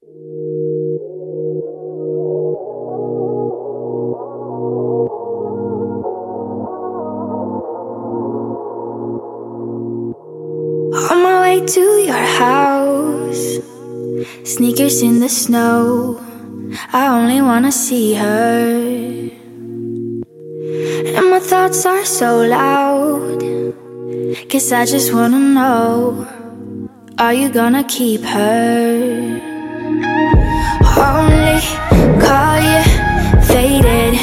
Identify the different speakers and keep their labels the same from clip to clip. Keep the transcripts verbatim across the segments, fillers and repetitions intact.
Speaker 1: On my way to your house, sneakers in the snow, I only wanna see her. And my thoughts are so loud, 'cause I just wanna know, are you gonna keep her? Only call you faded.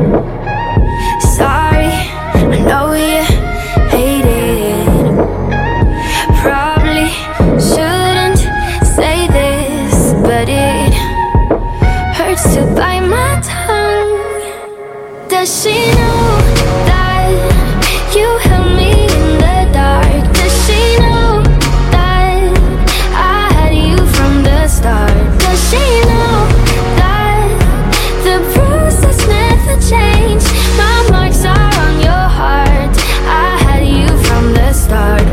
Speaker 1: Sorry, I know you hate it. Probably shouldn't say this, but it hurts to bite my tongue. Does she know that you held me in the dark? Does she know that I had you from the start? Does she know that the bruises never change? My marks are on your heart. I had you from the start.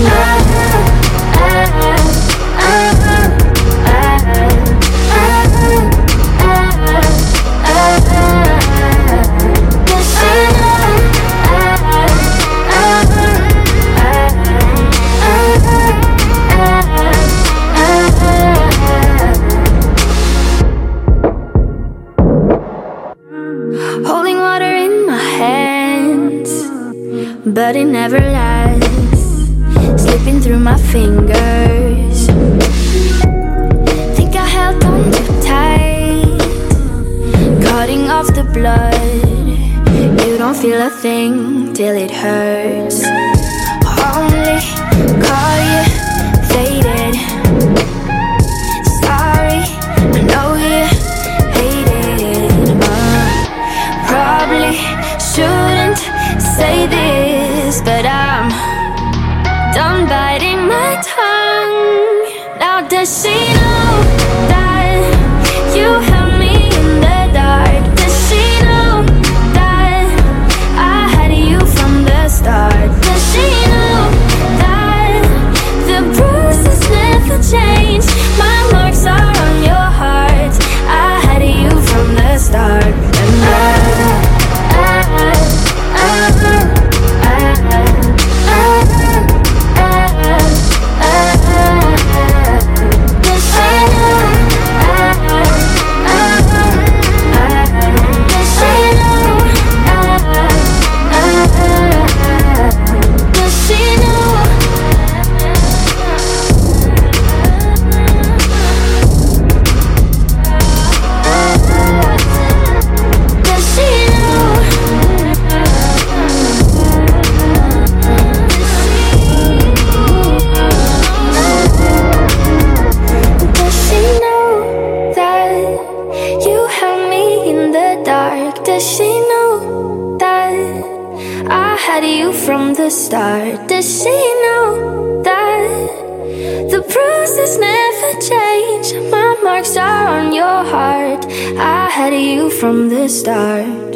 Speaker 1: Holding water in my hands, but it never lasts. Slipping through my fingers, think I held on too tight, cutting off the blood. You don't feel a thing till it hurts. Only call you faded. Sorry, I know you hate it. uh, Probably shouldn't say this, but I'm done biting my tongue. Now does she know that you held me in the dark? Does she know that I had you from the start? Does she know that the bruises never change? My marks are on your heart. I had you from the start. And I, I, I, I, I, does she know that I had you from the start? Does she know that the bruises never change? My marks are on your heart. I had you from the start.